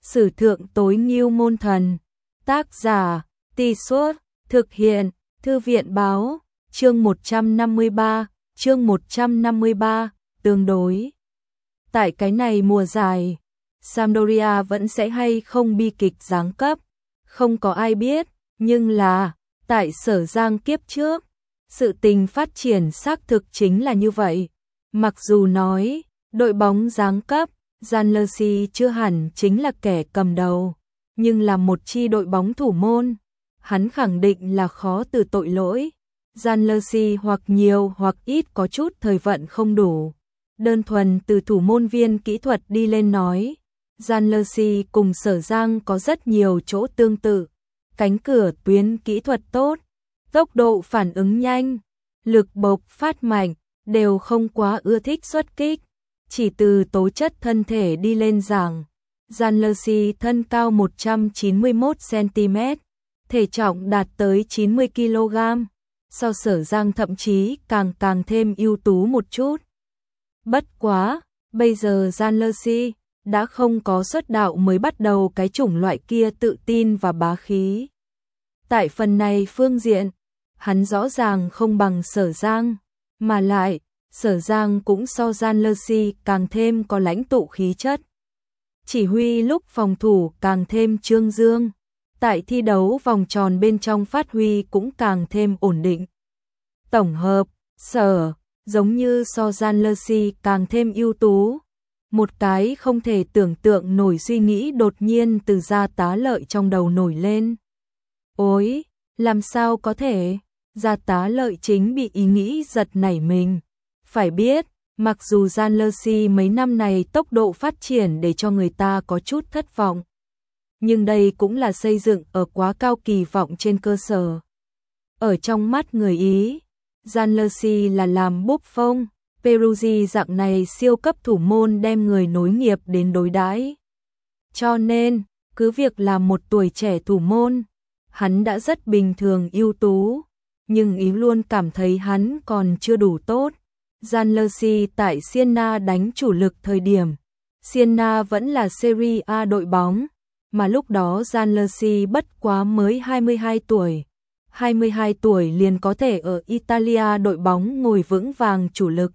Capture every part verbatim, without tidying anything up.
Sử thượng tối ngưu môn thần. Tác giả, Tì Suốt, thực hiện, Thư viện báo, chương một trăm năm mươi ba, chương một trăm năm mươi ba, tương đối. Tại cái này mùa giải, Sampdoria vẫn sẽ hay không bi kịch giáng cấp, không có ai biết, nhưng là, tại Sở Giang kiếp trước, sự tình phát triển xác thực chính là như vậy. Mặc dù nói, đội bóng giáng cấp, Janlersi chưa hẳn chính là kẻ cầm đầu, nhưng là một chi đội bóng thủ môn, hắn khẳng định là khó từ tội lỗi. Janlersi hoặc nhiều hoặc ít có chút thời vận không đủ. Đơn thuần từ thủ môn viên kỹ thuật đi lên nói, Janlersi cùng Sở Giang có rất nhiều chỗ tương tự. Cánh cửa tuyến kỹ thuật tốt, tốc độ phản ứng nhanh, lực bộc phát mạnh, đều không quá ưa thích xuất kích. Chỉ từ tố chất thân thể đi lên giảng, Janlersi thân cao một trăm chín mươi mốt xăng-ti-mét, thể trọng đạt tới chín mươi ki lô gam, so Sở Giang thậm chí càng càng thêm ưu tú một chút. Bất quá, bây giờ Janlersi đã không có xuất đạo mới bắt đầu cái chủng loại kia tự tin và bá khí. Tại phần này phương diện, hắn rõ ràng không bằng Sở Giang, mà lại, Sở Giang cũng so Janlersi càng thêm có lãnh tụ khí chất. Chỉ huy lúc phòng thủ càng thêm trương dương, tại thi đấu vòng tròn bên trong phát huy cũng càng thêm ổn định. Tổng hợp, Sở, giống như so Janlersi càng thêm ưu tú. Một cái không thể tưởng tượng nổi suy nghĩ đột nhiên từ Gia Tá Lợi trong đầu nổi lên. Ôi, làm sao có thể? Gia Tá Lợi chính bị ý nghĩ giật nảy mình. Phải biết, mặc dù Janlersi mấy năm này tốc độ phát triển để cho người ta có chút thất vọng, nhưng đây cũng là xây dựng ở quá cao kỳ vọng trên cơ sở. Ở trong mắt người Ý, Janlersi là làm Buffon, Peruzzi dạng này siêu cấp thủ môn đem người nối nghiệp đến đối đãi. Cho nên, cứ việc là một tuổi trẻ thủ môn, hắn đã rất bình thường ưu tú, nhưng Ý luôn cảm thấy hắn còn chưa đủ tốt. Janlersi tại Siena đánh chủ lực thời điểm, Siena vẫn là Serie A đội bóng, mà lúc đó Janlersi bất quá mới hai mươi hai tuổi. hai mươi hai tuổi liền có thể ở Italia đội bóng ngồi vững vàng chủ lực,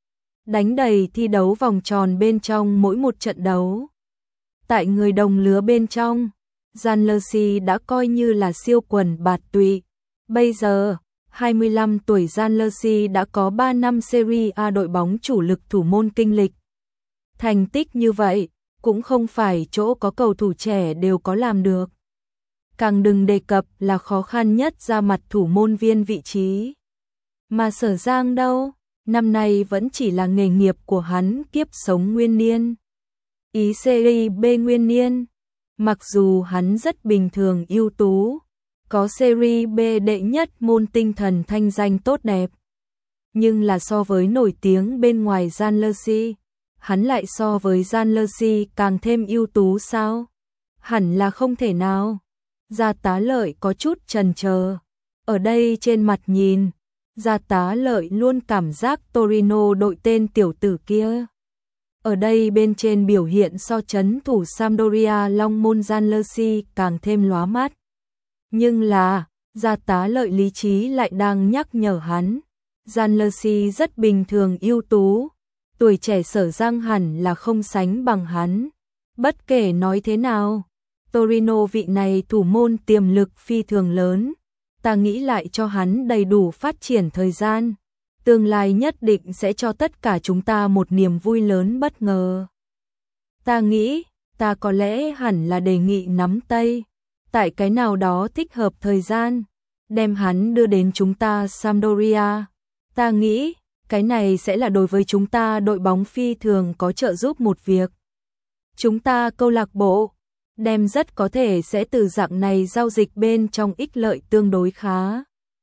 đánh đầy thi đấu vòng tròn bên trong mỗi một trận đấu. Tại người đồng lứa bên trong, Janlersi đã coi như là siêu quần bạt tụy. Bây giờ, hai mươi lăm tuổi Janlersi đã có ba năm Serie A đội bóng chủ lực thủ môn kinh lịch. Thành tích như vậy, cũng không phải chỗ có cầu thủ trẻ đều có làm được. Càng đừng đề cập là khó khăn nhất ra mặt thủ môn viên vị trí. Mà Sở Giang đâu, năm nay vẫn chỉ là nghề nghiệp của hắn kiếp sống nguyên niên. Ý Serie B nguyên niên, mặc dù hắn rất bình thường ưu tú, có Serie B đệ nhất môn tinh thần thanh danh tốt đẹp. Nhưng là so với nổi tiếng bên ngoài Janlersi, hắn lại so với Janlersi càng thêm ưu tú sao? Hẳn là không thể nào. Gia Tá Lợi có chút chần chờ. Ở đây trên mặt nhìn, Gia Tá Lợi luôn cảm giác Torino đội tên tiểu tử kia. Ở đây bên trên biểu hiện so chấn thủ Sampdoria long môn Janlersi càng thêm lóa mắt. Nhưng là, Gia Tá Lợi lý trí lại đang nhắc nhở hắn. Janlersi rất bình thường ưu tú, tuổi trẻ Sở Giang hẳn là không sánh bằng hắn. Bất kể nói thế nào, Torino vị này thủ môn tiềm lực phi thường lớn, ta nghĩ lại cho hắn đầy đủ phát triển thời gian, tương lai nhất định sẽ cho tất cả chúng ta một niềm vui lớn bất ngờ. Ta nghĩ, ta có lẽ hẳn là đề nghị nắm tay, tại cái nào đó thích hợp thời gian, đem hắn đưa đến chúng ta Sampdoria. Ta nghĩ, cái này sẽ là đối với chúng ta đội bóng phi thường có trợ giúp một việc. Chúng ta câu lạc bộ, đem rất có thể sẽ từ dạng này giao dịch bên trong ích lợi tương đối khá.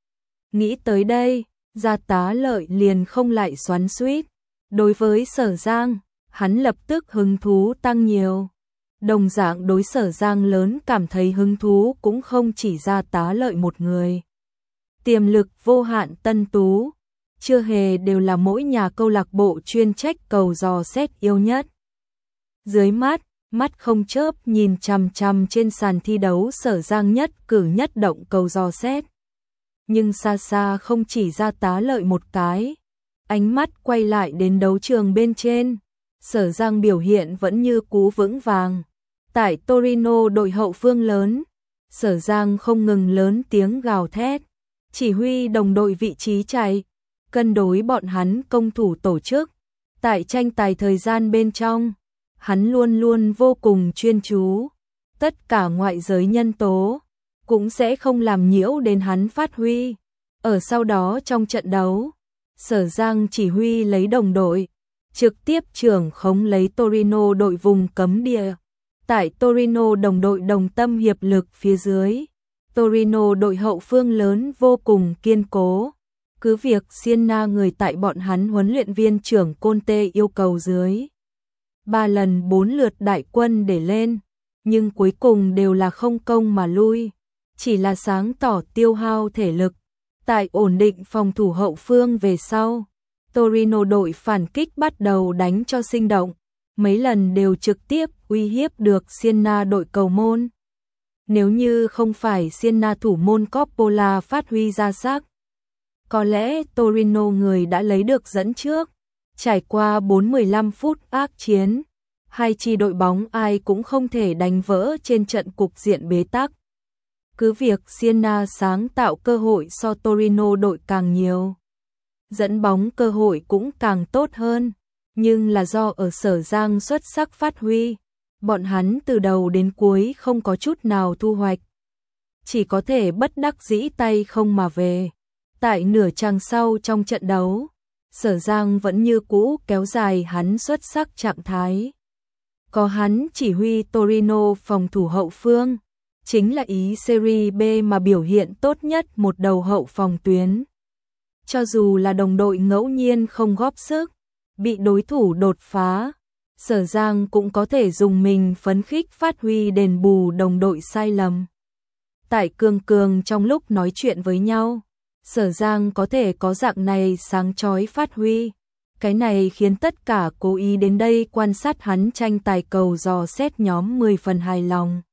Nghĩ tới đây, Gia Tá Lợi liền không lại xoắn xuýt. Đối với Sở Giang, hắn lập tức hứng thú tăng nhiều. Đồng dạng đối Sở Giang lớn cảm thấy hứng thú cũng không chỉ Gia Tá Lợi một người. Tiềm lực vô hạn Tân Tú, chưa hề đều là mỗi nhà câu lạc bộ chuyên trách cầu dò xét yêu nhất. Dưới mắt, mắt không chớp nhìn chằm chằm trên sàn thi đấu Sở Giang nhất cử nhất động cầu dò xét. Nhưng xa xa không chỉ ra tá lợi một cái, ánh mắt quay lại đến đấu trường bên trên. Sở Giang biểu hiện vẫn như cũ vững vàng. Tại Torino đội hậu phương lớn, Sở Giang không ngừng lớn tiếng gào thét, chỉ huy đồng đội vị trí chạy, cân đối bọn hắn công thủ tổ chức. Tại tranh tài thời gian bên trong, hắn luôn luôn vô cùng chuyên chú, tất cả ngoại giới nhân tố cũng sẽ không làm nhiễu đến hắn phát huy. Ở sau đó trong trận đấu, Sở Giang chỉ huy lấy đồng đội, trực tiếp trưởng khống lấy Torino đội vùng cấm địa. Tại Torino đồng đội đồng tâm hiệp lực phía dưới, Torino đội hậu phương lớn vô cùng kiên cố. Cứ việc Siena người tại bọn hắn huấn luyện viên trưởng Conte yêu cầu dưới ba lần bốn lượt đại quân để lên, nhưng cuối cùng đều là không công mà lui, chỉ là sáng tỏ tiêu hao thể lực. Tại ổn định phòng thủ hậu phương về sau, Torino đội phản kích bắt đầu đánh cho sinh động, mấy lần đều trực tiếp uy hiếp được Siena đội cầu môn. Nếu như không phải Siena thủ môn Coppola phát huy ra sắc, có lẽ Torino người đã lấy được dẫn trước. Trải qua bốn mươi lăm phút ác chiến, hai chi đội bóng ai cũng không thể đánh vỡ trên trận cục diện bế tắc. Cứ việc Siena sáng tạo cơ hội so Torino đội càng nhiều, dẫn bóng cơ hội cũng càng tốt hơn, nhưng là do ở Sở Giang xuất sắc phát huy, bọn hắn từ đầu đến cuối không có chút nào thu hoạch, chỉ có thể bất đắc dĩ tay không mà về. Tại nửa chặng sau trong trận đấu, Sở Giang vẫn như cũ kéo dài hắn xuất sắc trạng thái. Có hắn chỉ huy Torino phòng thủ hậu phương, chính là ý Serie B mà biểu hiện tốt nhất một đầu hậu phòng tuyến. Cho dù là đồng đội ngẫu nhiên không góp sức, bị đối thủ đột phá, Sở Giang cũng có thể dùng mình phấn khích phát huy đền bù đồng đội sai lầm. Tại cường cường trong lúc nói chuyện với nhau, Sở Giang có thể có dạng này sáng chói phát huy. Cái này khiến tất cả cố ý đến đây quan sát hắn tranh tài cầu dò xét nhóm mười phần hài lòng.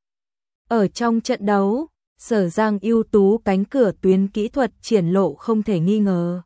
Ở trong trận đấu, Sở Giang ưu tú cánh cửa tuyến kỹ thuật triển lộ không thể nghi ngờ.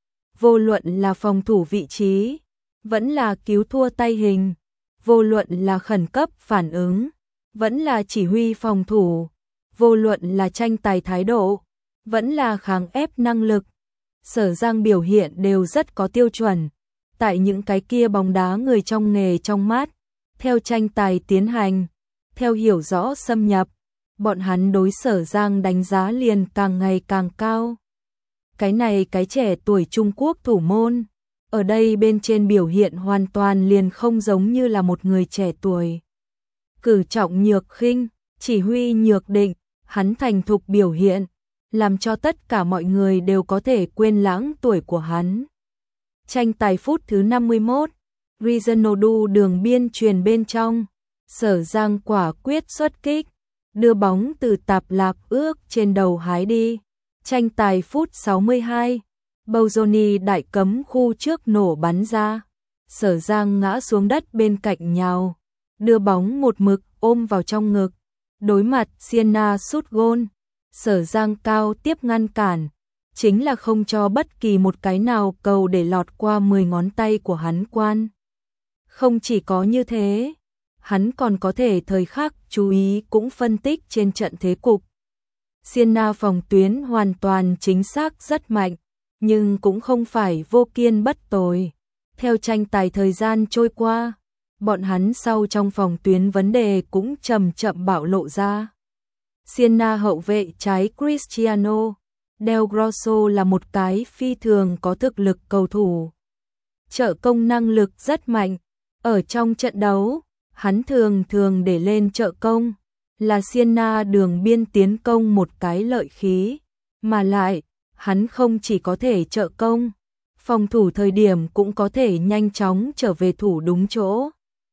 Vô luận là phòng thủ vị trí, vẫn là cứu thua tay hình, vô luận là khẩn cấp phản ứng, vẫn là chỉ huy phòng thủ, vô luận là tranh tài thái độ, vẫn là kháng ép năng lực, Sở Giang biểu hiện đều rất có tiêu chuẩn. Tại những cái kia bóng đá người trong nghề trong mắt, theo tranh tài tiến hành, theo hiểu rõ xâm nhập, bọn hắn đối Sở Giang đánh giá liền càng ngày càng cao. Cái này cái trẻ tuổi Trung Quốc thủ môn, ở đây bên trên biểu hiện hoàn toàn liền không giống như là một người trẻ tuổi. Cử trọng nhược khinh, chỉ huy nhược định, hắn thành thục biểu hiện, làm cho tất cả mọi người đều có thể quên lãng tuổi của hắn. Tranh tài phút thứ năm mươi mốt, Rizonaldo đường biên truyền bên trong, Sở Giang quả quyết xuất kích, đưa bóng từ tạp lạp ước trên đầu hái đi. Tranh tài phút sáu mươi hai, Bozzoni đại cấm khu trước nổ bắn ra, Sở Giang ngã xuống đất bên cạnh nhào, đưa bóng một mực ôm vào trong ngực. Đối mặt Siena sút gôn, Sở Giang cao tiếp ngăn cản, chính là không cho bất kỳ một cái nào cầu để lọt qua mười ngón tay của hắn quan. Không chỉ có như thế, hắn còn có thể thời khắc chú ý cũng phân tích trên trận thế cục. Siena phòng tuyến hoàn toàn chính xác rất mạnh, nhưng cũng không phải vô kiên bất tồi. Theo tranh tài thời gian trôi qua, bọn hắn sau trong phòng tuyến vấn đề cũng chậm chậm bạo lộ ra. Siena hậu vệ trái Cristiano Del Grosso là một cái phi thường có thực lực cầu thủ. Trợ công năng lực rất mạnh. Ở trong trận đấu, hắn thường thường để lên trợ công, là Siena đường biên tiến công một cái lợi khí. Mà lại, hắn không chỉ có thể trợ công, phòng thủ thời điểm cũng có thể nhanh chóng trở về thủ đúng chỗ.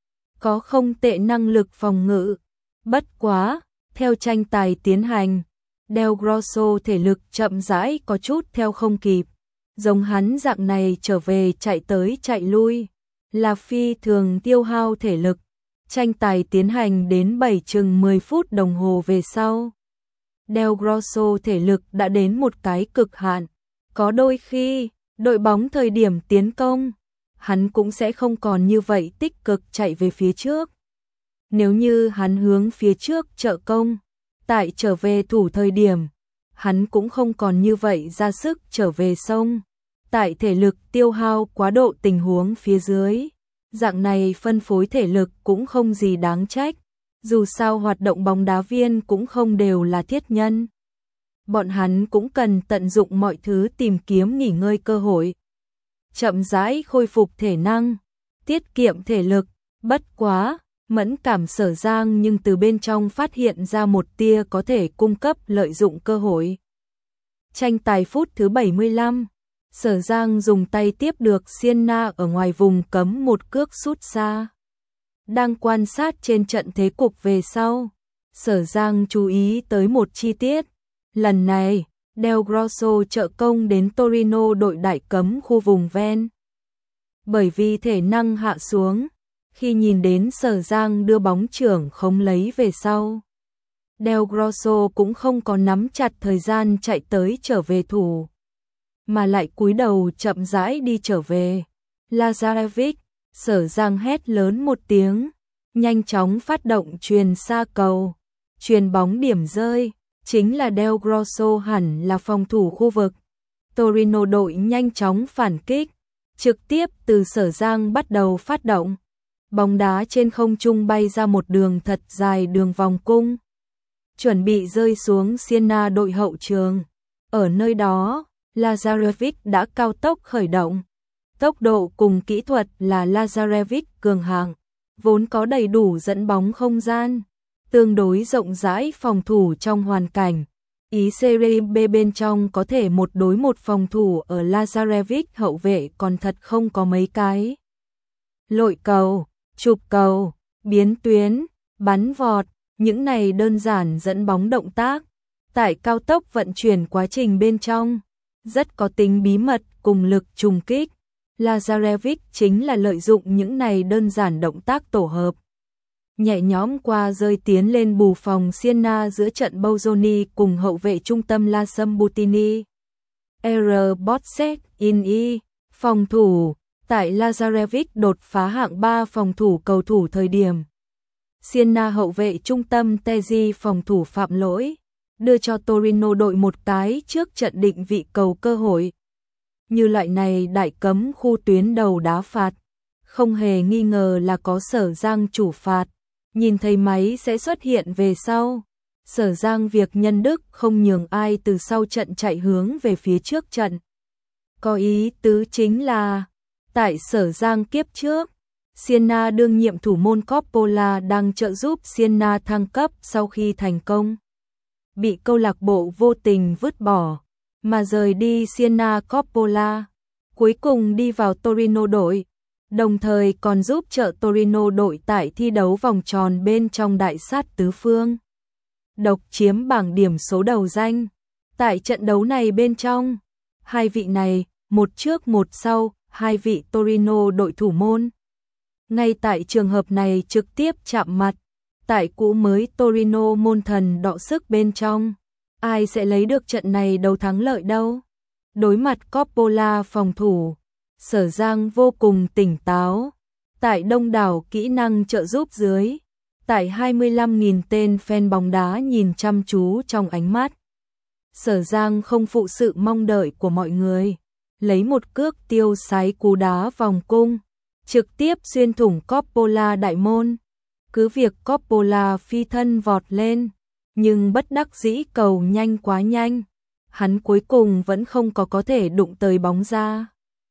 Có không tệ năng lực phòng ngự. Bất quá, theo tranh tài tiến hành, Del Grosso thể lực chậm rãi có chút theo không kịp. Giống hắn dạng này trở về chạy tới chạy lui, là phi thường tiêu hao thể lực. Tranh tài tiến hành đến bảy chừng mười phút đồng hồ về sau. Del Grosso thể lực đã đến một cái cực hạn. Có đôi khi, đội bóng thời điểm tiến công, hắn cũng sẽ không còn như vậy tích cực chạy về phía trước. Nếu như hắn hướng phía trước trợ công, tại trở về thủ thời điểm, hắn cũng không còn như vậy ra sức trở về sông. Tại thể lực tiêu hao quá độ tình huống phía dưới, dạng này phân phối thể lực cũng không gì đáng trách. Dù sao hoạt động bóng đá viên cũng không đều là thiết nhân. Bọn hắn cũng cần tận dụng mọi thứ tìm kiếm nghỉ ngơi cơ hội. Chậm rãi khôi phục thể năng, tiết kiệm thể lực, bất quá, mẫn cảm Sở Giang nhưng từ bên trong phát hiện ra một tia có thể cung cấp lợi dụng cơ hội. Tranh tài phút thứ bảy mươi lăm, Sở Giang dùng tay tiếp được Siena ở ngoài vùng cấm một cước sút xa. Đang quan sát trên trận thế cục về sau, Sở Giang chú ý tới một chi tiết. Lần này, Del Grosso trợ công đến Torino đội đại cấm khu vùng ven. Bởi vì thể năng hạ xuống, khi nhìn đến Sở Giang đưa bóng trưởng không lấy về sau, Del Grosso cũng không có nắm chặt thời gian chạy tới trở về thủ, mà lại cúi đầu chậm rãi đi trở về. Lazarevic, Sở Giang hét lớn một tiếng, nhanh chóng phát động chuyền xa cầu, chuyền bóng điểm rơi, chính là Del Grosso hẳn là phòng thủ khu vực. Torino đội nhanh chóng phản kích, trực tiếp từ Sở Giang bắt đầu phát động. Bóng đá trên không trung bay ra một đường thật dài đường vòng cung, chuẩn bị rơi xuống Siena đội hậu trường. Ở nơi đó, Lazarevic đã cao tốc khởi động. Tốc độ cùng kỹ thuật là Lazarevic cường hạng, vốn có đầy đủ dẫn bóng không gian, tương đối rộng rãi phòng thủ trong hoàn cảnh. Ý Serie B bên trong có thể một đối một phòng thủ ở Lazarevic hậu vệ còn thật không có mấy cái. Lội cầu, chụp cầu, biến tuyến, bắn vọt, những này đơn giản dẫn bóng động tác, tại cao tốc vận chuyển quá trình bên trong, rất có tính bí mật cùng lực trùng kích. Lazarevic chính là lợi dụng những này đơn giản động tác tổ hợp. Nhẹ nhõm qua rơi tiến lên bù phòng Siena giữa trận Bozzoni cùng hậu vệ trung tâm La Sambutini. R. Botset in E, phòng thủ, tại Lazarevic đột phá hạng ba phòng thủ cầu thủ thời điểm. Siena hậu vệ trung tâm Tezzi phòng thủ phạm lỗi, đưa cho Torino đội một cái trước trận định vị cầu cơ hội. Như loại này đại cấm khu tuyến đầu đá phạt, không hề nghi ngờ là có Sở Giang chủ phạt. Nhìn thấy máy sẽ xuất hiện về sau, Sở Giang việc nhân đức không nhường ai từ sau trận chạy hướng về phía trước trận. Có ý tứ chính là, tại Sở Giang kiếp trước, Siena đương nhiệm thủ môn Coppola đang trợ giúp Siena thăng cấp sau khi thành công bị câu lạc bộ vô tình vứt bỏ, mà rời đi Siena Coppola, cuối cùng đi vào Torino đội, đồng thời còn giúp trợ Torino đội tại thi đấu vòng tròn bên trong đại sát tứ phương, độc chiếm bảng điểm số đầu danh. Tại trận đấu này bên trong, hai vị này, một trước một sau, hai vị Torino đội thủ môn. Ngay tại trường hợp này trực tiếp chạm mặt, tại cũ mới Torino môn thần đọ sức bên trong, ai sẽ lấy được trận này đấu thắng lợi đâu. Đối mặt Coppola phòng thủ, Sở Giang vô cùng tỉnh táo, tại đông đảo kỹ năng trợ giúp dưới, tại hai mươi lăm nghìn tên fan bóng đá nhìn chăm chú trong ánh mắt. Sở Giang không phụ sự mong đợi của mọi người, lấy một cước tiêu sái cú đá vòng cung, trực tiếp xuyên thủng Coppola đại môn. Cứ việc Coppola phi thân vọt lên, nhưng bất đắc dĩ cầu nhanh quá nhanh, hắn cuối cùng vẫn không có có thể đụng tới bóng ra.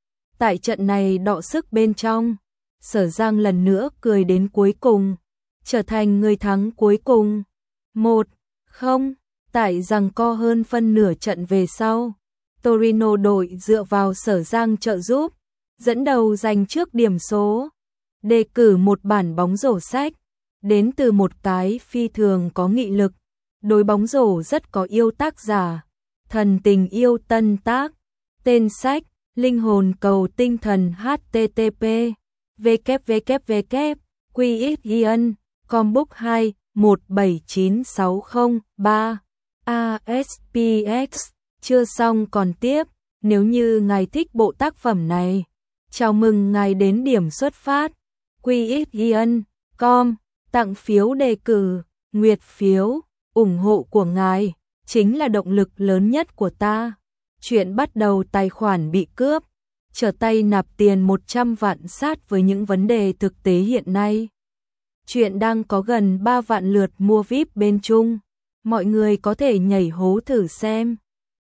Tại trận này đọ sức bên trong, Sở Giang lần nữa cười đến cuối cùng, trở thành người thắng cuối cùng. một không, tại giằng co hơn phân nửa trận về sau, Torino đội dựa vào Sở Giang trợ giúp, dẫn đầu giành trước điểm số, đề cử một bản bóng rổ sách, đến từ một cái phi thường có nghị lực, đối bóng rổ rất có yêu tác giả, thần tình yêu tân tác, tên sách, linh hồn cầu tinh thần H T T P, W W W Quy ích Ian, Combook hai, một bảy chín sáu không ba, a ét pê ích, chưa xong còn tiếp, nếu như ngài thích bộ tác phẩm này, chào mừng ngài đến điểm xuất phát, quy ích Ian, com, tặng phiếu đề cử, nguyệt phiếu, ủng hộ của ngài, chính là động lực lớn nhất của ta. Chuyện bắt đầu tài khoản bị cướp, trở tay nạp tiền một trăm vạn sát với những vấn đề thực tế hiện nay. Chuyện đang có gần ba vạn lượt mua víp bên Trung, mọi người có thể nhảy hố thử xem.